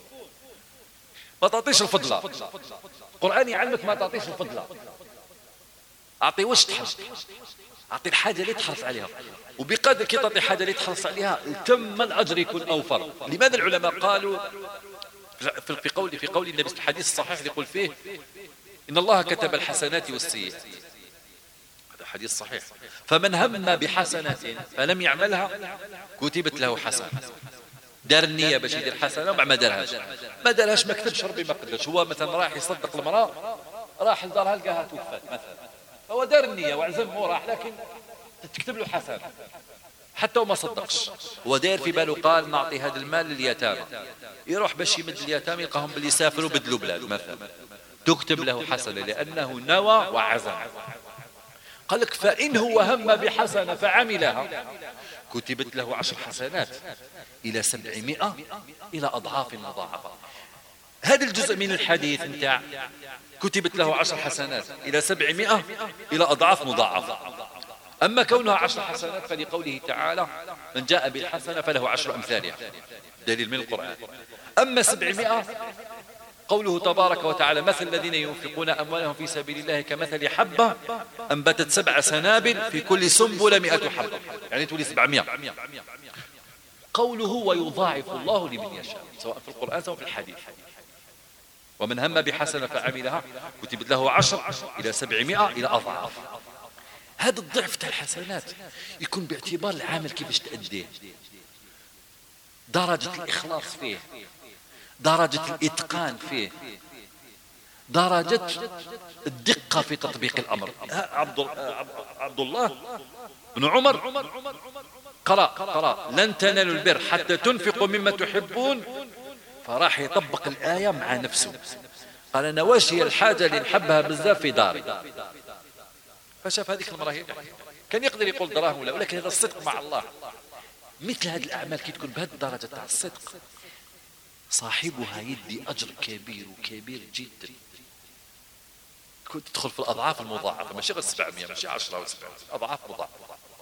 ما تعطيش الفضلة، القرآن يعلمك ما تعطيش الفضلة، أعطي وش تحب، أعطي الحاجة اللي تحرص عليها، وبقدر كي تعطي حاجة اللي تحرص عليها تم الأجر يكون أوفر. لماذا العلماء قالوا في قول في قول النبي في الحديث الصحيح يقول فيه إن الله كتب الحسنات والسيئات، حديث صحيح، فمن هم بحسنة فلم يعملها كتبت له حسنة. دار النية باش يدير حسنة وما دارهاش، ما دارهاش ما كتبش ربي ما قدرش. هو مثلا راح يصدق المرأة، راح لدارها لقاها توفات مثلا، هو دار النية وعزم وراح لكن تكتب له حسنة حتى وما صدقش. هو داير في باله قال نعطي هذا المال لليتامى، يروح باش يمد اليتامى يلقاهم باللي سافروا بدلوا بلاد مثلا، تكتب له حسنة لأنه نوى وعزم. قال لك فإن هو هم بحسنة فعملها كتبت له عشر حسنات إلى سبعمائة إلى أضعاف مضاعفة. هذا الجزء من الحديث نتاع كتبت له عشر حسنات إلى سبعمائة إلى أضعاف مضاعفة. أما كونها عشر حسنات فلقوله تعالى من جاء بالحسنة فله عشر أمثالها، دليل من القرآن. أما سبعمائة قوله تبارك وتعالى مثل الذين ينفقون أموالهم في سبيل الله كمثل حبة أنبتت سبع سنابل في كل سنبلة مئة حبة، يعني تولي سبعمائة. قوله ويضاعف الله لمن يشاء، سواء في القرآن سواء في الحديث. ومن هم بحسنة فعملها كتبت له عشر إلى سبعمائة إلى أضعاف. هذا الضعف تاع الحسنات يكون باعتبار العمل كيفاش تأديه، درجة الإخلاص فيه، درجة الإتقان فيه، درجة الدقة في تطبيق الأمر. عبد عبد الله بن عمر قرأ قرأ لن تنالوا البر حتى تنفقوا مما تحبون، فراح يطبق الآية مع نفسه. قال أنا واش هي الحاجة اللي نحبها بزاف في داري، فشاف هذيك المرأة كان يقدر يقول دراهم ولا، ولكن هذا الصدق مع الله. مثل هذه الأعمال كي تكون بهذه الدرجة تاع الصدق صاحبها يدي أجر كبير وكبير جدا، كنت تدخل في الأضعاف المضاعفة، ماشي غير سبعمائة ماشي عشرة وسبعمائة، أضعاف مضاعفة.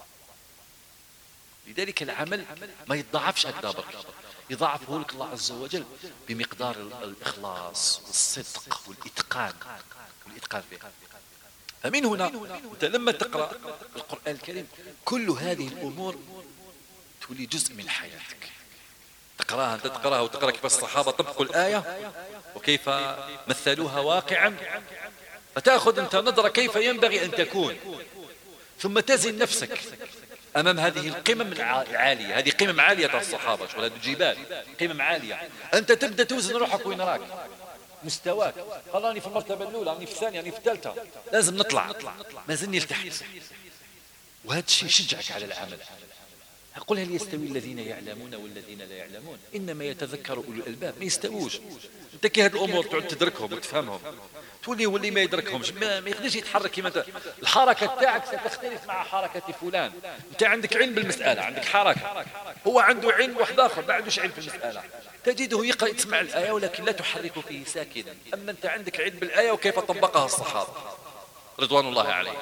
لذلك العمل ما يتضاعفش هكذا برك، يضاعفه لك الله عز وجل بمقدار الإخلاص والصدق والإتقان والإتقان فيه. فمن هنا أنت لما تقرأ القرآن الكريم كل هذه الأمور تولي جزء من حياتك، تقرأها أنت تقرأها وتقرأ كيف الصحابة طبقوا الآية وكيف مثلوها واقعا، فتأخذ أنت نظرة كيف ينبغي أن تكون، ثم تزن نفسك أمام هذه القمم العالية. هذه قمم عالية الصحابة، شو هذه جبال قمم عالية، أنت تبدأ توزن روحك وين راك مستواك. قال راني في المرتبة الأولى، راني في الثانية، راني في الثالثة، لازم نطلع ما زلني لتحت. وهذا الشيء يشجعك على العمل. قل هل يستوي الذين يعلمون والذين لا يعلمون إنما يتذكر أولو الألباب. ما يستووش. أنت كي هذه الأمور تعد تدركهم وتفهمهم تولي واللي ما يدركهمش ما, ما يقدرش يتحرك كما انت. الحركة تاعك ستختلف مع حركة فلان. أنت عندك علم بالمسألة، عندك حركة، هو عنده علم واحد آخر ما عندوش علم في المسألة، تجده يقرأ يسمع الآية ولكن لا تحرك فيه ساكنا. أما أنت عندك علم بالآية وكيف طبقها الصحابة رضوان الله عليهم.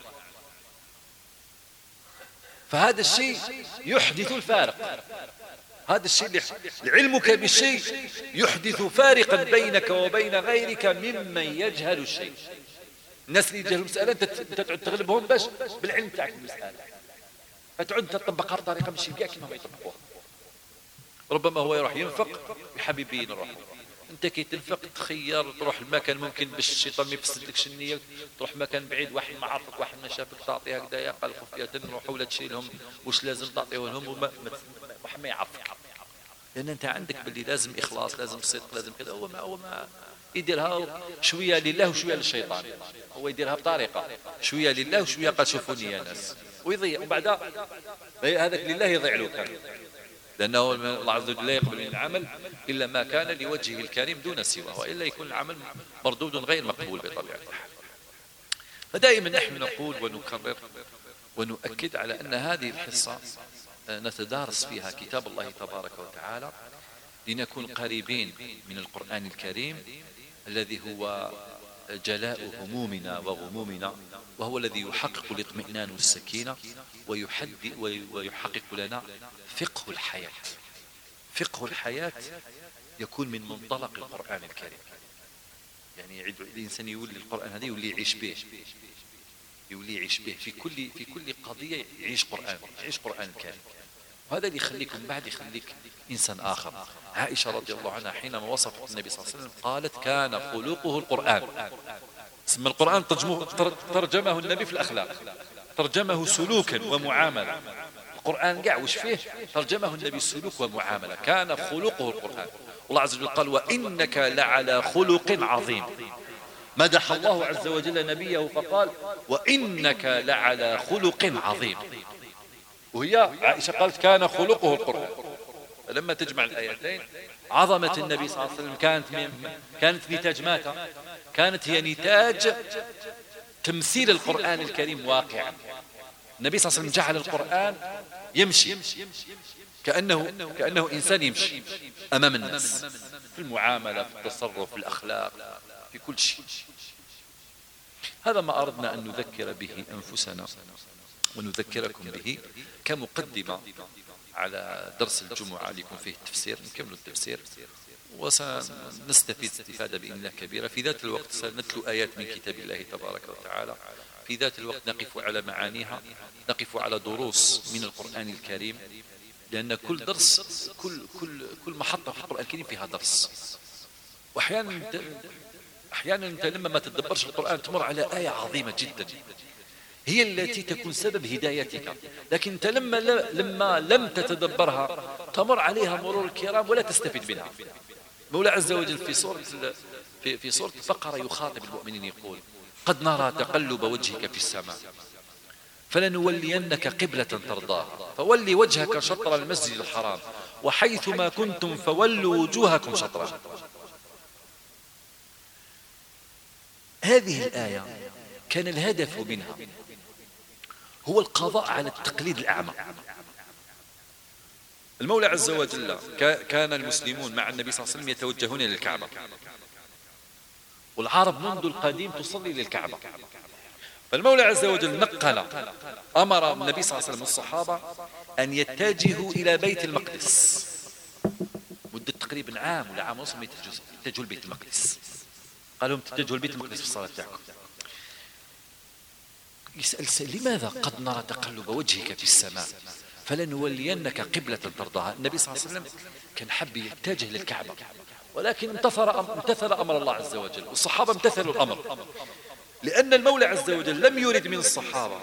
فهذا الشيء يحدث الفارق. هذا الشيء علمك بالشيء يحدث فارقا بينك وبين غيرك ممن يجهل الشيء. الناس اللي يجهلوا المسألة أنت تعد تغلبهم باش بالعلم تاعك المسألة، فتعد تطبقها بطريقة مش كاع كما ما يطبقوها. ربما هو يروح ينفق بحبيبين الروح، انت كي تنفق تخير تروح المكان ممكن باش الشيطان ما يفسدلكش النية، تروح مكان بعيد واحد ما عرفك واحد ما شافك تعطيه هكذايا قال خفية نروحوا ولا تشيلهم واش لازم تعطيه لهم وما واحد ما يعرفك، لان انت عندك باللي لازم اخلاص لازم صدق لازم كذا. هو ما هو ما يديرها شويه لله وشويه للشيطان، هو يديرها بطريقه شويه لله وشويه قال شوفوني يا ناس ويضيع، وبعد هذاك لله يضيع له كان، لأنه الله عز وجل لا يقبل من العمل إلا ما كان لوجهه الكريم دون سواه، وإلا يكون العمل مردود غير مقبول بطبيعة الحال. فدائما نحن نقول ونكرر ونؤكد على أن هذه الحصة نتدارس فيها كتاب الله تبارك وتعالى لنكون قريبين من القرآن الكريم الذي هو جلاء همومنا وغمومنا، وهو الذي يحقق الاطمئنان والسكينة ويحقق لنا فقه الحياة. فقه الحياة يكون من منطلق القرآن الكريم، يعني الإنسان يولي القرآن هذا يولي يعيش به، يولي يعيش به في كل في كل قضية يعيش قرآن يعيش قرآن الكريم. وهذا اللي يخليكم بعد يخليك إنسان آخر. عائشة رضي الله عنها حينما وصفت النبي صلى الله عليه وسلم قالت كان خلقه القرآن. اسم القرآن ترجمه النبي في الأخلاق، ترجمه سلوكا ومعاملة. القرآن قاع وش فيه ترجمه النبي سلوك ومعاملة، كان خلقه القرآن. الله عز وجل قال وإنك لعلى خلق عظيم. مدح الله عز وجل نبيه فقال وإنك لعلى خلق عظيم، وهي عائشة قالت كان خلقه القرآن. لما تجمع الآيتين عظمة النبي صلى الله عليه وسلم كانت كانت نتاج ماذا؟ كانت هي نتاج تمثيل القرآن الكريم واقعا. النبي صلى الله عليه وسلم جعل القرآن يمشي كأنه كأنه إنسان يمشي أمام الناس في المعاملة في التصرف في الأخلاق في كل شيء. هذا ما أردنا أن نذكر به أنفسنا ونذكركم به كمقدمة على درس الجمعة ليكون فيه التفسير. نكمل التفسير وسنستفيد استفادة بإذن الله كبيرة. في ذات الوقت سنتلو آيات من كتاب الله تبارك وتعالى، في ذات الوقت نقف على معانيها، نقف على دروس من القرآن الكريم، لأن كل درس كل كل كل محطة في القرآن الكريم فيها درس. وأحيانا أحيانا أنت لما ما تدبرش القرآن تمر على آية عظيمة جدا هي التي تكون سبب هدايتك، لكن أنت لما لما لم تتدبرها تمر عليها مرور الكرام ولا تستفيد منها. مولى عز وجل في سورة في في سورة البقرة يخاطب المؤمنين يقول قد نرى تقلب وجهك في السماء فلنولينك قبلة ترضاها فولي وجهك شطر المسجد الحرام وحيث ما كنتم فولوا وجوهكم شطره. هذه الآية كان الهدف منها هو القضاء على التقليد الأعمى. المولى عز وجل كان المسلمون مع النبي صلى الله عليه وسلم يتوجهون إلى الكعبة، والعرب منذ القديم تصلي للكعبة. فالمولى عز وجل نقل أمر النبي صلى الله عليه وسلم الصحابة أن يتجهوا إلى بيت المقدس مدة تقريبا عام ولا عام ونصف يتجهوا لبيت المقدس. قال لهم تتجهوا لبيت المقدس في الصلاة تاعكم. يسأل لماذا قد نرى تقلب وجهك في السماء فلنولينك قبلة ترضاها. النبي صلى الله عليه وسلم كان حب يتجه للكعبة، ولكن امتثل امتثل أمر الله عز وجل، والصحابة امتثلوا الأمر، لأن المولى عز وجل لم يرد من الصحابة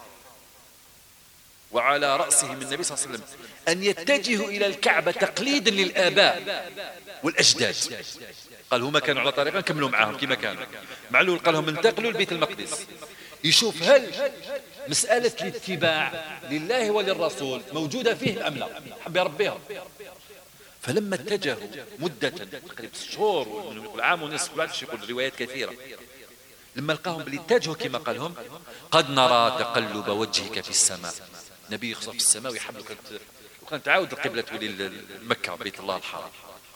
وعلى رأسهم النبي صلى الله عليه وسلم أن يتجهوا إلى الكعبة تقليدا للآباء والأجداد. قال هما كانوا على طريقة كملوا معهم كما كانوا، معلول قال لهم انتقلوا لبيت المقدس يشوف هل مسألة الاتباع لله وللرسول موجودة فيه أم لا، حب يربيهم. فلما اتجهوا مدة تقريبا شهور ويقول عام ونصف، بعد يقول روايات كثيرة، لما لقاهم باللي اتجهوا كما قالهم قد نرى تقلب وجهك في السماء. النبي يخصف في السماء ويحب وكانت تعاود القبلة تولي مكة بيت الله الحرام.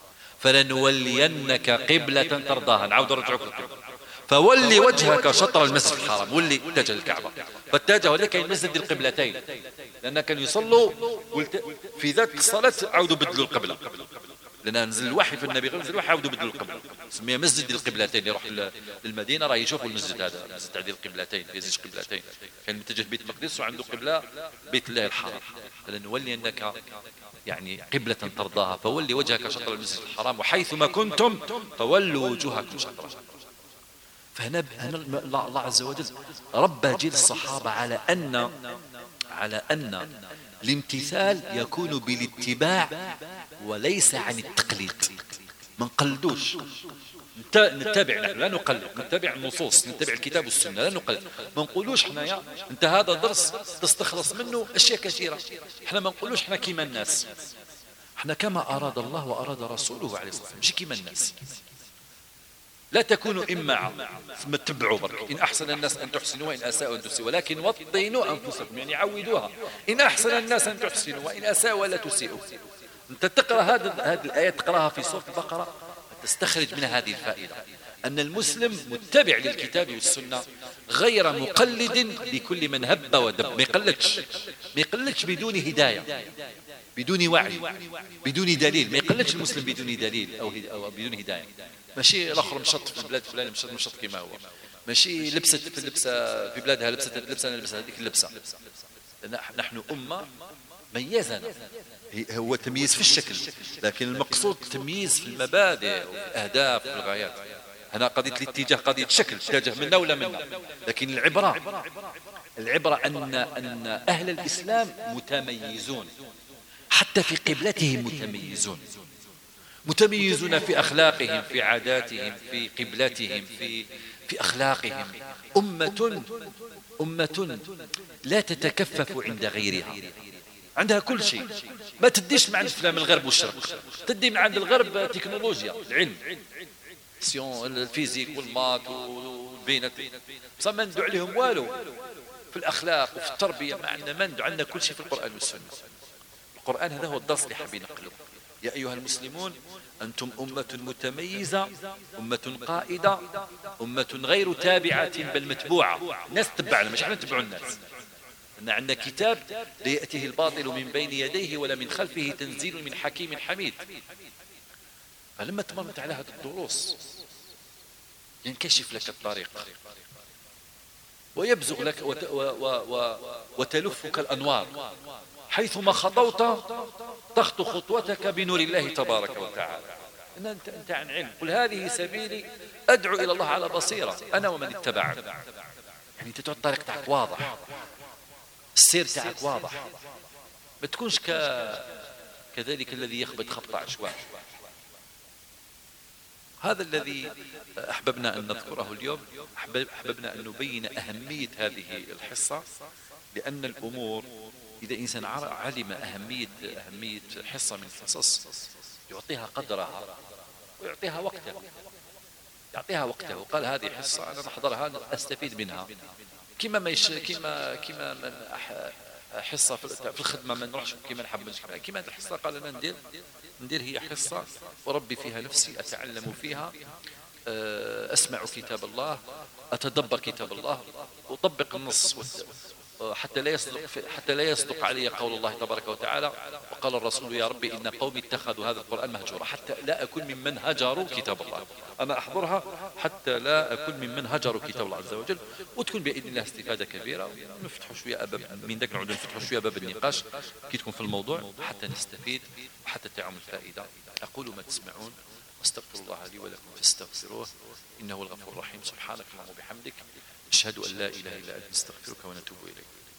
فلنولينك قبلة ترضاها، نعاود نرجعوك للقبلة، فولي وجهك شطر المسجد الحرام، ولي اتجه الكعبة. فاتجهوا لك المسجد القبلتين، لأن كانوا يصلوا في ذات الصلاة عودوا بدلوا القبلة، لأن نزل الوحي في النبي نزل الوحي عودوا بدلوا القبلة، سميه مسجد القبلتين. يروح للمدينة راه يشوفوا المسجد هذا، مسجد تعديل القبلتين، في زوج قبلتين، كان متجه بيت المقدس وعنده قبلة بيت الله الحرام. فلنولي أنك يعني قبلة ترضاها، فولي وجهك شطر المسجد الحرام وحيثما كنتم فولوا وجوهكم شطره. فهنا الله عز وجل ربى جيل الصحابة على أن على أن الامتثال يكون بالاتباع وليس عن التقليد. ما نقلدوش، نتبع، نحن لا نقلد، نتبع النصوص، نتبع الكتاب والسنة، لا نقلد. ما نقولوش حنايا انت هذا درس تستخلص منه أشياء كثيرة، احنا ما نقولوش احنا كيما الناس، احنا كما أراد الله وأراد رسوله عليه الصلاة والسلام، مش كيما الناس. لا تكونوا إمعا ثم تتبعوا برك، إن أحسن الناس أن تحسنوا وإن أساءوا أن تسيئوا، ولكن وطنوا أنفسكم، يعني عودوها. إن أحسن الناس أن تحسنوا وإن أساءوا ولا تسيئوا. أنت تقرأ هذه هذه الآية تقرأها في سورة البقرة تستخرج منها هذه الفائدة، أن المسلم متبع للكتاب والسنة غير مقلد لكل من هب ودب. ما يقلدش ما يقلدش بدون هداية، بدون وعي، بدون دليل. ما يقلدش المسلم بدون دليل أو, أو بدون هداية. ماشي الآخر مشط في البلاد فلان مشط مشط كما هو، ماشي لبست في اللبسة في بلادها لبست اللبسة أنا لبسها هذيك اللبسة. نحن أمة ميزنا، هو تمييز في الشكل، لكن المقصود تمييز في المبادئ والأهداف والغايات. هنا قضية الاتجاه قضية شكل، اتجاه منا ولا منا، لكن العبرة العبرة أن أن أهل الإسلام متميزون، حتى في قبلتهم متميزون، متميزون في أخلاقهم، في عاداتهم، في قبلتهم، في في أخلاقهم. أمة أمة لا تتكفف عند غيرها، عندها كل شيء. ما تديش مع الإسلام الغرب والشرق، تدي مع عند الغرب تكنولوجيا، العلم، الفيزيك والمات والبينات، بس ما ندعو عليهم والو في الأخلاق وفي التربية. ما عندنا ما ندعو، عندنا كل شيء في القرآن والسنة. القرآن هذا هو الدرس اللي حابين نقله. يا أيها المسلمون أنتم أمة متميزة، أمة قائدة، أمة غير تابعة بل متبوعة. الناس تتبعنا مش احنا نتبعوا الناس. أن عندنا كتاب لا يأتيه الباطل من بين يديه ولا من خلفه تنزيل من حكيم حميد. فلما تمرت على هذه الدروس ينكشف لك الطريق ويبزغ لك وت و و و وتلفك الأنوار، حيثما خطوت تخطو خطوتك بنور الله تبارك وتعالى. إن أنت, أنت عن علم. قل هذه سبيلي أدعو إلى الله على بصيرة أنا ومن اتبعني. يعني أنت تعطي الطريق تاعك واضح، السير تاعك واضح، ما تكونش ك... كذلك الذي يخبط خبط عشواء. هذا الذي أحببنا أن نذكره اليوم. أحببنا أن نبين أهمية هذه الحصة، لأن الأمور إذا إنسان علم أهمية أهمية حصة من الحصص يعطيها قدرها ويعطيها وقتها، يعطيها وقتها. وقال هذه حصة أنا نحضرها أستفيد منها، كما ما يش كما كما من حصة في الخدمة ما نروحش كما نحب، كما الحصة قال أنا ندير ندير هي حصة وربي فيها نفسي، أتعلم فيها، أسمع كتاب الله، أتدبر كتاب الله، وطبق النص حتى لا يصدق حتى لا يصدق علي قول الله تبارك وتعالى وقال الرسول يا ربي إن قومي اتخذوا هذا القرآن مهجورا، حتى لا أكون ممن هجروا كتاب الله. أنا أحضرها حتى لا أكون ممن هجروا كتاب الله عز وجل، وتكون بإذن الله استفادة كبيرة، ونفتحوا شوية أباب من ذاك نعود نفتحوا شوية باب النقاش كي تكون في الموضوع حتى نستفيد وحتى تعم الفائدة. أقول ما تسمعون واستغفر الله لي ولكم فاستغفروه إنه الغفور الرحيم. سبحانك اللهم وبحمدك، أشهد أن لا إله إلا أنت، نستغفرك ونتوب إليك.